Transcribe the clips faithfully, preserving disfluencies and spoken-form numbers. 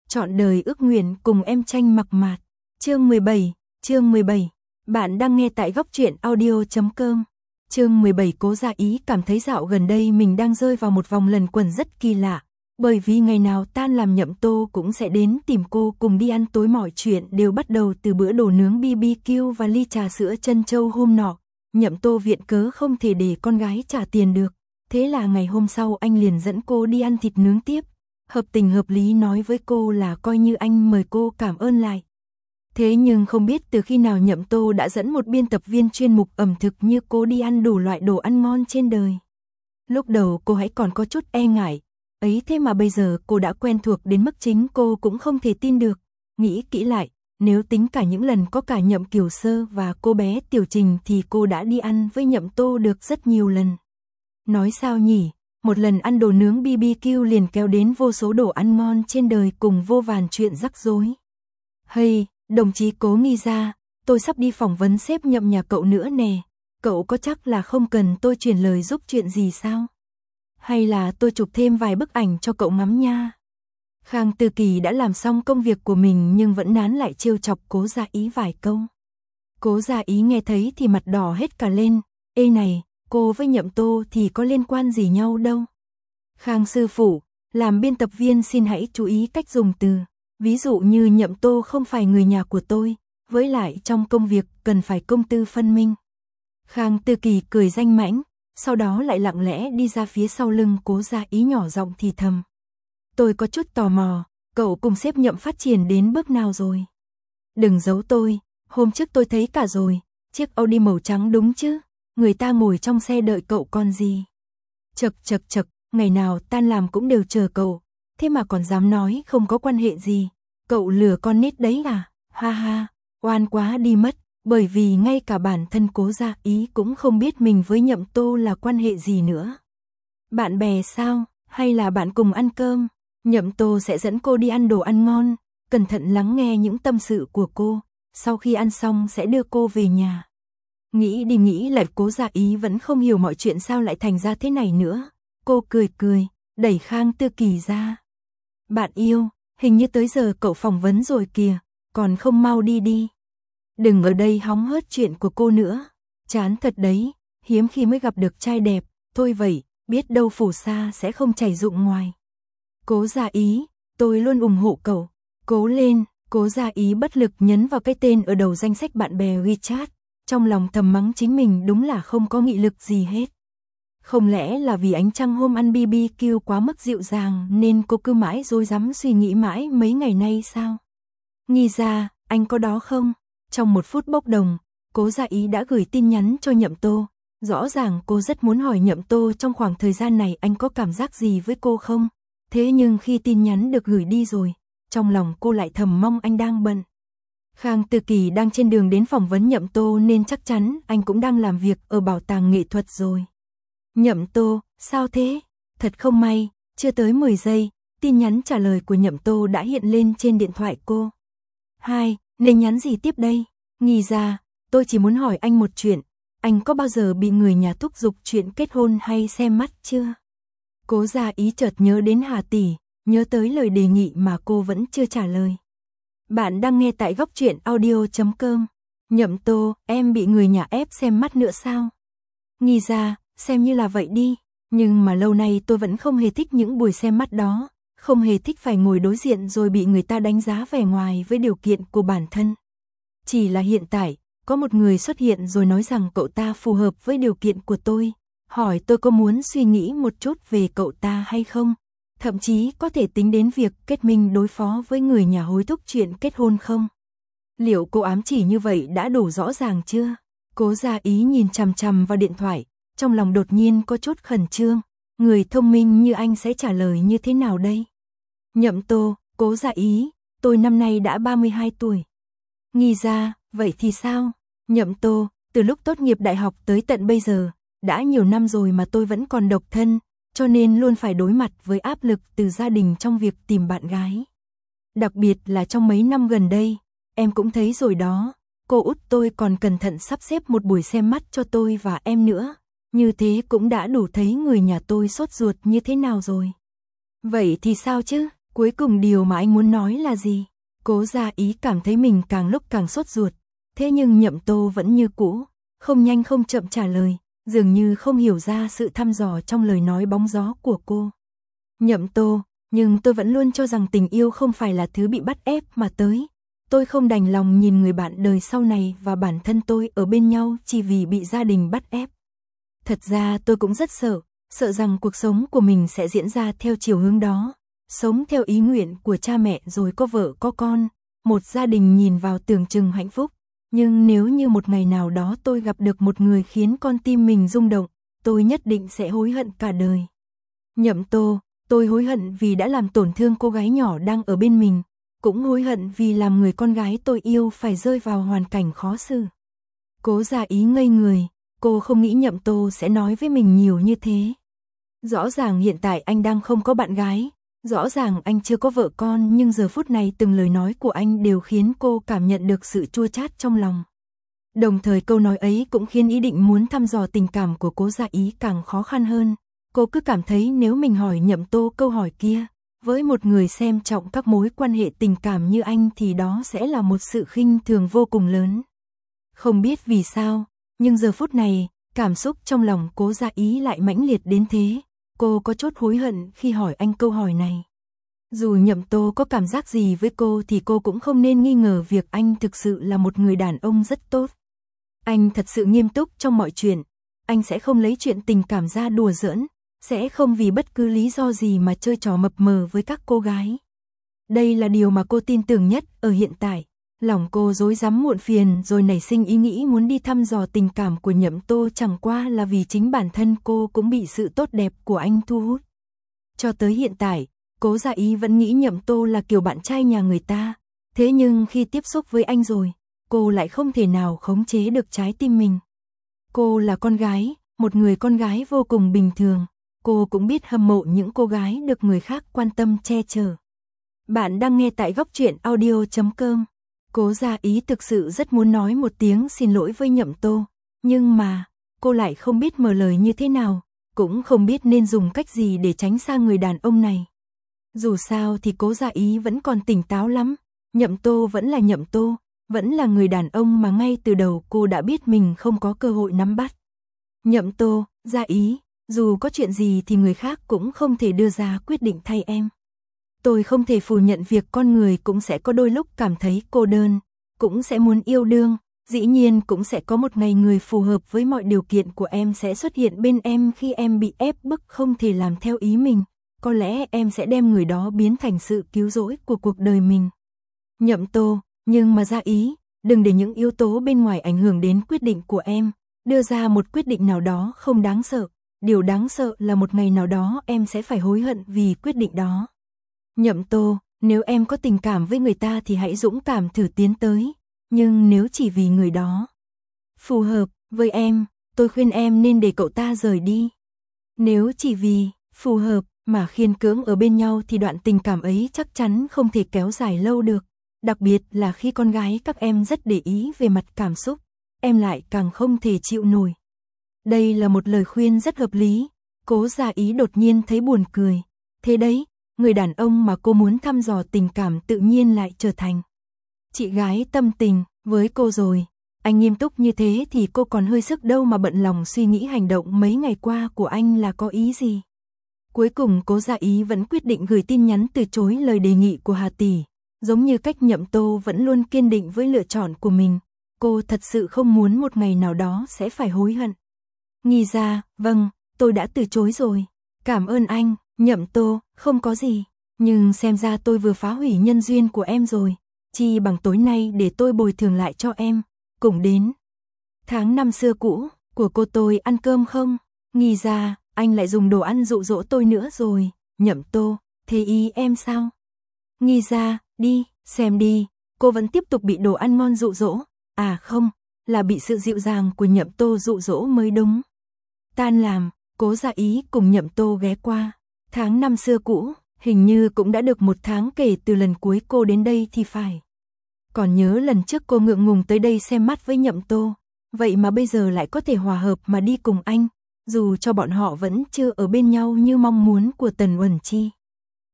Trọn đời ước nguyện cùng em Tranh Mặc Mạt. Chương mười bảy, chương mười bảy. Bạn đang nghe tại góc truyện audio chấm com. Chương mười bảy. Cố Gia Ý cảm thấy dạo gần đây mình đang rơi vào một vòng luẩn quẩn rất kỳ lạ, bởi vì ngày nào tan làm Nhậm Tô cũng sẽ đến tìm cô cùng đi ăn tối, mọi chuyện đều bắt đầu từ bữa đồ nướng bê bê kiu và ly trà sữa trân châu hôm nọ. Nhậm Tô viện cớ không thể để con gái trả tiền được, thế là ngày hôm sau anh liền dẫn cô đi ăn thịt nướng tiếp. Hợp tình hợp lý nói với cô là coi như anh mời cô cảm ơn lại. Thế nhưng không biết từ khi nào Nhậm Tô đã dẫn một biên tập viên chuyên mục ẩm thực như cô đi ăn đủ loại đồ ăn ngon trên đời. Lúc đầu cô hãy còn có chút e ngại, ấy thế mà bây giờ cô đã quen thuộc đến mức chính cô cũng không thể tin được. Nghĩ kỹ lại, nếu tính cả những lần có cả Nhậm Kiều Sơ và cô bé Tiểu Trình thì cô đã đi ăn với Nhậm Tô được rất nhiều lần. Nói sao nhỉ? Một lần ăn đồ nướng bê bê kiu liền kéo đến vô số đồ ăn ngon trên đời cùng vô vàn chuyện rắc rối. Hey, đồng chí Cố Nghi Gia, tôi sắp đi phỏng vấn sếp Nhậm nhà cậu nữa nè. Cậu có chắc là không cần tôi truyền lời giúp chuyện gì sao? Hay là tôi chụp thêm vài bức ảnh cho cậu ngắm nha? Khang Tư Kỳ đã làm xong công việc của mình nhưng vẫn nán lại trêu chọc Cố Gia Ý vài câu. Cố Gia Ý nghe thấy thì mặt đỏ hết cả lên. Ê này, cô với Nhậm Tô thì có liên quan gì nhau đâu. Khang sư phụ, làm biên tập viên xin hãy chú ý cách dùng từ. Ví dụ như Nhậm Tô không phải người nhà của tôi, với lại trong công việc cần phải công tư phân minh. Khang Tư Kỳ cười danh mãnh, sau đó lại lặng lẽ đi ra phía sau lưng Cố Gia Ý nhỏ giọng thì thầm. Tôi có chút tò mò, cậu cùng sếp Nhậm phát triển đến bước nào rồi? Đừng giấu tôi, hôm trước tôi thấy cả rồi, chiếc Audi màu trắng đúng chứ? Người ta ngồi trong xe đợi cậu còn gì. Chật chật chật, ngày nào tan làm cũng đều chờ cậu, thế mà còn dám nói không có quan hệ gì. Cậu lừa con nít đấy à? Ha ha, oan quá đi mất, bởi vì ngay cả bản thân Cố Gia Ý cũng không biết mình với Nhậm Tô là quan hệ gì nữa. Bạn bè sao? Hay là bạn cùng ăn cơm? Nhậm Tô sẽ dẫn cô đi ăn đồ ăn ngon, cẩn thận lắng nghe những tâm sự của cô, sau khi ăn xong sẽ đưa cô về nhà. Nghĩ đi nghĩ lại Cố Gia Ý vẫn không hiểu mọi chuyện sao lại thành ra thế này nữa. Cô cười cười, đẩy Khang Tư Kỳ ra. Bạn yêu, hình như tới giờ cậu phỏng vấn rồi kìa, còn không mau đi đi. Đừng ở đây hóng hớt chuyện của cô nữa. Chán thật đấy, hiếm khi mới gặp được trai đẹp, thôi vậy, biết đâu phù sa sẽ không chảy rụng ngoài. Cố Gia Ý, tôi luôn ủng hộ cậu. Cố lên, Cố Gia Ý bất lực nhấn vào cái tên ở đầu danh sách bạn bè WeChat. Trong lòng thầm mắng chính mình đúng là không có nghị lực gì hết. Không lẽ là vì ánh trăng hôm ăn bê bê kiu quá mức dịu dàng nên cô cứ mãi rối rắm suy nghĩ mãi mấy ngày nay sao? Nghi Gia, anh có đó không? Trong một phút bốc đồng, Cố Gia Ý đã gửi tin nhắn cho Nhậm Tô. Rõ ràng cô rất muốn hỏi Nhậm Tô trong khoảng thời gian này anh có cảm giác gì với cô không? Thế nhưng khi tin nhắn được gửi đi rồi, trong lòng cô lại thầm mong anh đang bận. Khang Tư Kỳ đang trên đường đến phỏng vấn Nhậm Tô nên chắc chắn anh cũng đang làm việc ở bảo tàng nghệ thuật rồi. Nhậm Tô, sao thế? Thật không may, chưa tới mười giây, tin nhắn trả lời của Nhậm Tô đã hiện lên trên điện thoại cô. Hai, nên nhắn gì tiếp đây? Nghi Gia, tôi chỉ muốn hỏi anh một chuyện, anh có bao giờ bị người nhà thúc giục chuyện kết hôn hay xem mắt chưa? Cố Gia Ý chợt nhớ đến Hà tỷ, nhớ tới lời đề nghị mà cô vẫn chưa trả lời. Bạn đang nghe tại góc truyện audio chấm com. Nhậm Tô, em bị người nhà ép xem mắt nữa sao? Nghi Gia, xem như là vậy đi, nhưng mà lâu nay tôi vẫn không hề thích những buổi xem mắt đó, không hề thích phải ngồi đối diện rồi bị người ta đánh giá vẻ ngoài với điều kiện của bản thân. Chỉ là hiện tại, có một người xuất hiện rồi nói rằng cậu ta phù hợp với điều kiện của tôi, hỏi tôi có muốn suy nghĩ một chút về cậu ta hay không? Thậm chí có thể tính đến việc kết minh đối phó với người nhà hối thúc chuyện kết hôn không? Liệu cô ám chỉ như vậy đã đủ rõ ràng chưa? Cố Gia Ý nhìn chằm chằm vào điện thoại, trong lòng đột nhiên có chút khẩn trương. Người thông minh như anh sẽ trả lời như thế nào đây? Nhậm Tô, Cố Gia Ý, tôi năm nay đã ba mươi hai tuổi. Nghi Gia, vậy thì sao? Nhậm Tô, từ lúc tốt nghiệp đại học tới tận bây giờ, đã nhiều năm rồi mà tôi vẫn còn độc thân, cho nên luôn phải đối mặt với áp lực từ gia đình trong việc tìm bạn gái. Đặc biệt là trong mấy năm gần đây, em cũng thấy rồi đó, cô út tôi còn cẩn thận sắp xếp một buổi xem mắt cho tôi và em nữa. Như thế cũng đã đủ thấy người nhà tôi sốt ruột như thế nào rồi. Vậy thì sao chứ? Cuối cùng điều mà anh muốn nói là gì? Cố Gia Ý cảm thấy mình càng lúc càng sốt ruột, thế nhưng Nhậm Tô vẫn như cũ, không nhanh không chậm trả lời, dường như không hiểu ra sự thăm dò trong lời nói bóng gió của cô. Nhậm Tô, nhưng tôi vẫn luôn cho rằng tình yêu không phải là thứ bị bắt ép mà tới. Tôi không đành lòng nhìn người bạn đời sau này và bản thân tôi ở bên nhau chỉ vì bị gia đình bắt ép. Thật ra tôi cũng rất sợ, sợ rằng cuộc sống của mình sẽ diễn ra theo chiều hướng đó. Sống theo ý nguyện của cha mẹ rồi có vợ có con, một gia đình nhìn vào tưởng chừng hạnh phúc. Nhưng nếu như một ngày nào đó tôi gặp được một người khiến con tim mình rung động, tôi nhất định sẽ hối hận cả đời. Nhậm Tô, tôi hối hận vì đã làm tổn thương cô gái nhỏ đang ở bên mình, cũng hối hận vì làm người con gái tôi yêu phải rơi vào hoàn cảnh khó xử. Cố Gia Ý ngây người, cô không nghĩ Nhậm Tô sẽ nói với mình nhiều như thế. Rõ ràng hiện tại anh đang không có bạn gái, rõ ràng anh chưa có vợ con, nhưng giờ phút này từng lời nói của anh đều khiến cô cảm nhận được sự chua chát trong lòng. Đồng thời câu nói ấy cũng khiến ý định muốn thăm dò tình cảm của Cố Gia Ý càng khó khăn hơn. Cô cứ cảm thấy nếu mình hỏi Nhậm Tô câu hỏi kia, với một người xem trọng các mối quan hệ tình cảm như anh thì đó sẽ là một sự khinh thường vô cùng lớn. Không biết vì sao, nhưng giờ phút này, cảm xúc trong lòng Cố Gia Ý lại mãnh liệt đến thế. Cô có chút hối hận khi hỏi anh câu hỏi này. Dù Nhậm Tô có cảm giác gì với cô thì cô cũng không nên nghi ngờ việc anh thực sự là một người đàn ông rất tốt. Anh thật sự nghiêm túc trong mọi chuyện, anh sẽ không lấy chuyện tình cảm ra đùa giỡn, sẽ không vì bất cứ lý do gì mà chơi trò mập mờ với các cô gái. Đây là điều mà cô tin tưởng nhất ở hiện tại. Lòng cô rối rắm muộn phiền rồi nảy sinh ý nghĩ muốn đi thăm dò tình cảm của Nhậm Tô, chẳng qua là vì chính bản thân cô cũng bị sự tốt đẹp của anh thu hút. Cho tới hiện tại, Cố Gia Ý vẫn nghĩ Nhậm Tô là kiểu bạn trai nhà người ta, thế nhưng khi tiếp xúc với anh rồi, cô lại không thể nào khống chế được trái tim mình. Cô là con gái, một người con gái vô cùng bình thường, cô cũng biết hâm mộ những cô gái được người khác quan tâm che chở. Bạn đang nghe tại góc truyện audio chấm com. Cố Gia Ý thực sự rất muốn nói một tiếng xin lỗi với Nhậm Tô, nhưng mà, cô lại không biết mở lời như thế nào, cũng không biết nên dùng cách gì để tránh xa người đàn ông này. Dù sao thì Cố Gia Ý vẫn còn tỉnh táo lắm, Nhậm Tô vẫn là Nhậm Tô, vẫn là người đàn ông mà ngay từ đầu cô đã biết mình không có cơ hội nắm bắt. Nhậm Tô, Gia Ý, dù có chuyện gì thì người khác cũng không thể đưa ra quyết định thay em. Tôi không thể phủ nhận việc con người cũng sẽ có đôi lúc cảm thấy cô đơn, cũng sẽ muốn yêu đương, dĩ nhiên cũng sẽ có một ngày người phù hợp với mọi điều kiện của em sẽ xuất hiện bên em khi em bị ép bức không thể làm theo ý mình, có lẽ em sẽ đem người đó biến thành sự cứu rỗi của cuộc đời mình. Nhậm Tô, nhưng mà Gia Ý, đừng để những yếu tố bên ngoài ảnh hưởng đến quyết định của em, đưa ra một quyết định nào đó không đáng sợ, điều đáng sợ là một ngày nào đó em sẽ phải hối hận vì quyết định đó. Nhậm Tô, nếu em có tình cảm với người ta thì hãy dũng cảm thử tiến tới, nhưng nếu chỉ vì người đó phù hợp với em, tôi khuyên em nên để cậu ta rời đi. Nếu chỉ vì phù hợp mà khiên cưỡng ở bên nhau thì đoạn tình cảm ấy chắc chắn không thể kéo dài lâu được, đặc biệt là khi con gái các em rất để ý về mặt cảm xúc, em lại càng không thể chịu nổi. Đây là một lời khuyên rất hợp lý. Cố Gia Ý đột nhiên thấy buồn cười. Thế đấy, người đàn ông mà cô muốn thăm dò tình cảm tự nhiên lại trở thành chị gái tâm tình với cô rồi. Anh nghiêm túc như thế thì cô còn hơi sức đâu mà bận lòng suy nghĩ hành động mấy ngày qua của anh là có ý gì. Cuối cùng Cố Gia Ý vẫn quyết định gửi tin nhắn từ chối lời đề nghị của Hà tỷ. Giống như cách Nhậm Tô vẫn luôn kiên định với lựa chọn của mình, cô thật sự không muốn một ngày nào đó sẽ phải hối hận. Nghi ra, vâng, tôi đã từ chối rồi. Cảm ơn anh, Nhậm Tô, không có gì. Nhưng xem ra tôi vừa phá hủy nhân duyên của em rồi. Chi bằng tối nay để tôi bồi thường lại cho em. Cùng đến tháng năm xưa cũ của cô tôi ăn cơm không? Nghi ra, anh lại dùng đồ ăn dụ dỗ tôi nữa rồi. Nhậm Tô, thế ý em sao? Nghi ra, đi, xem đi. Cô vẫn tiếp tục bị đồ ăn ngon dụ dỗ. À không, là bị sự dịu dàng của Nhậm Tô dụ dỗ mới đúng. Tan làm, Cố Gia Ý cùng Nhậm Tô ghé qua. Tháng năm xưa cũ, hình như cũng đã được một tháng kể từ lần cuối cô đến đây thì phải. Còn nhớ lần trước cô ngượng ngùng tới đây xem mắt với Nhậm Tô, vậy mà bây giờ lại có thể hòa hợp mà đi cùng anh, dù cho bọn họ vẫn chưa ở bên nhau như mong muốn của Tần Uẩn Chi.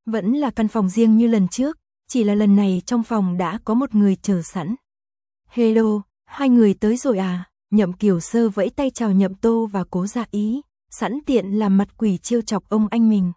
Vẫn là căn phòng riêng như lần trước, chỉ là lần này trong phòng đã có một người chờ sẵn. Hello, hai người tới rồi à? Nhậm Kiều Sơ vẫy tay chào Nhậm Tô và Cố Gia Ý, sẵn tiện làm mặt quỷ trêu chọc ông anh mình.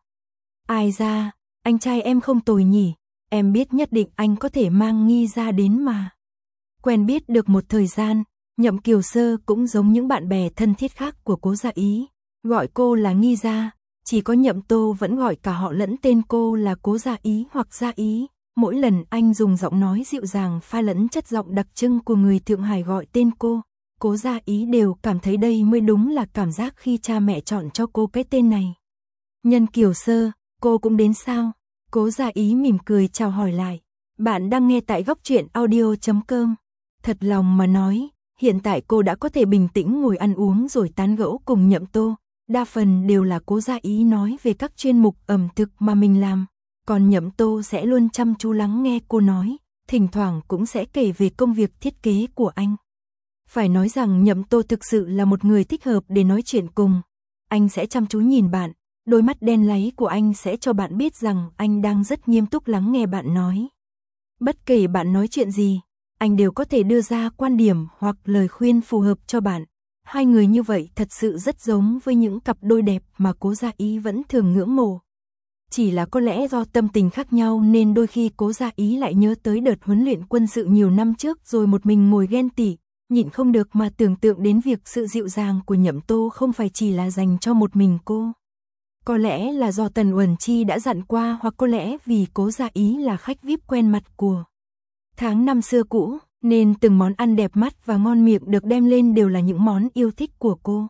Ai ra, anh trai em không tồi nhỉ, em biết nhất định anh có thể mang Nghi ra đến mà. Quen biết được một thời gian, Nhậm Kiều Sơ cũng giống những bạn bè thân thiết khác của Cố Gia Ý, gọi cô là Nghi Gia, chỉ có Nhậm Tô vẫn gọi cả họ lẫn tên cô là Cố Gia Ý hoặc Gia Ý. Mỗi lần anh dùng giọng nói dịu dàng pha lẫn chất giọng đặc trưng của người Thượng Hải gọi tên cô, Cố Gia Ý đều cảm thấy đây mới đúng là cảm giác khi cha mẹ chọn cho cô cái tên này. Nhân Kiều Sơ, cô cũng đến sao? Cố Gia Ý mỉm cười chào hỏi lại. Bạn đang nghe tại góc truyện audio chấm com. Thật lòng mà nói, hiện tại cô đã có thể bình tĩnh ngồi ăn uống rồi tán gẫu cùng Nhậm Tô. Đa phần đều là Cố Gia Ý nói về các chuyên mục ẩm thực mà mình làm. Còn Nhậm Tô sẽ luôn chăm chú lắng nghe cô nói, thỉnh thoảng cũng sẽ kể về công việc thiết kế của anh. Phải nói rằng Nhậm Tô thực sự là một người thích hợp để nói chuyện cùng. Anh sẽ chăm chú nhìn bạn, đôi mắt đen láy của anh sẽ cho bạn biết rằng anh đang rất nghiêm túc lắng nghe bạn nói. Bất kể bạn nói chuyện gì, anh đều có thể đưa ra quan điểm hoặc lời khuyên phù hợp cho bạn. Hai người như vậy thật sự rất giống với những cặp đôi đẹp mà Cố Gia Ý vẫn thường ngưỡng mộ. Chỉ là có lẽ do tâm tình khác nhau nên đôi khi Cố Gia Ý lại nhớ tới đợt huấn luyện quân sự nhiều năm trước rồi một mình ngồi ghen tị, nhịn không được mà tưởng tượng đến việc sự dịu dàng của Nhậm Tô không phải chỉ là dành cho một mình cô. Có lẽ là do Tần Uẩn Chi đã dặn qua hoặc có lẽ vì Cố Gia Ý là khách vi ai pi quen mặt của tháng năm xưa cũ, nên từng món ăn đẹp mắt và ngon miệng được đem lên đều là những món yêu thích của cô.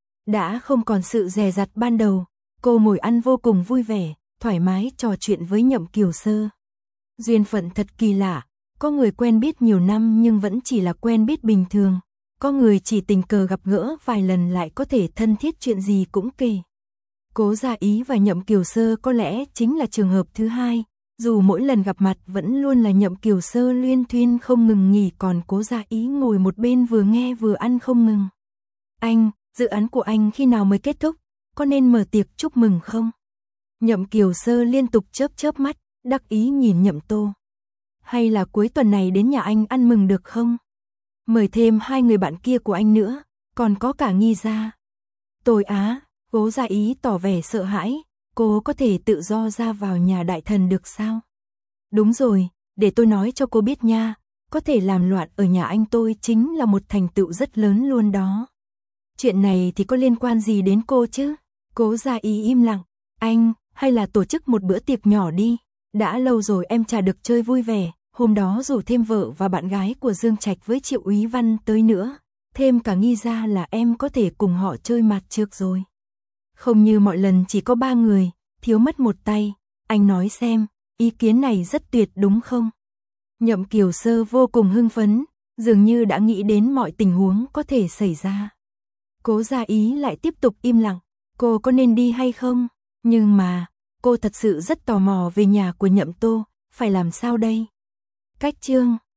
Đã không còn sự dè dặt ban đầu, cô ngồi ăn vô cùng vui vẻ, thoải mái trò chuyện với Nhậm Kiều Sơ. Duyên phận thật kỳ lạ, có người quen biết nhiều năm nhưng vẫn chỉ là quen biết bình thường, có người chỉ tình cờ gặp gỡ vài lần lại có thể thân thiết chuyện gì cũng kể. Cố Gia Ý và Nhậm Kiều Sơ có lẽ chính là trường hợp thứ hai, dù mỗi lần gặp mặt vẫn luôn là Nhậm Kiều Sơ luyên thuyên không ngừng nghỉ còn Cố Gia Ý ngồi một bên vừa nghe vừa ăn không ngừng. Anh, dự án của anh khi nào mới kết thúc, có nên mở tiệc chúc mừng không? Nhậm Kiều Sơ liên tục chớp chớp mắt, đắc ý nhìn Nhậm Tô. Hay là cuối tuần này đến nhà anh ăn mừng được không? Mời thêm hai người bạn kia của anh nữa, còn có cả Nghi Gia. Tôi á, Cố Gia Ý tỏ vẻ sợ hãi, cô có thể tự do ra vào nhà đại thần được sao? Đúng rồi, để tôi nói cho cô biết nha, có thể làm loạn ở nhà anh tôi chính là một thành tựu rất lớn luôn đó. Chuyện này thì có liên quan gì đến cô chứ? Cố Gia Ý im lặng, anh, hay là tổ chức một bữa tiệc nhỏ đi, đã lâu rồi em chả được chơi vui vẻ, hôm đó rủ thêm vợ và bạn gái của Dương Trạch với Triệu Úy Văn tới nữa, thêm cả Nghi Gia là em có thể cùng họ chơi mặt trược rồi. Không như mọi lần chỉ có ba người, thiếu mất một tay, anh nói xem, ý kiến này rất tuyệt đúng không? Nhậm Kiều Sơ vô cùng hưng phấn, dường như đã nghĩ đến mọi tình huống có thể xảy ra. Cố Gia Ý lại tiếp tục im lặng, cô có nên đi hay không? Nhưng mà, cô thật sự rất tò mò về nhà của Nhậm Tô, phải làm sao đây? Cách chương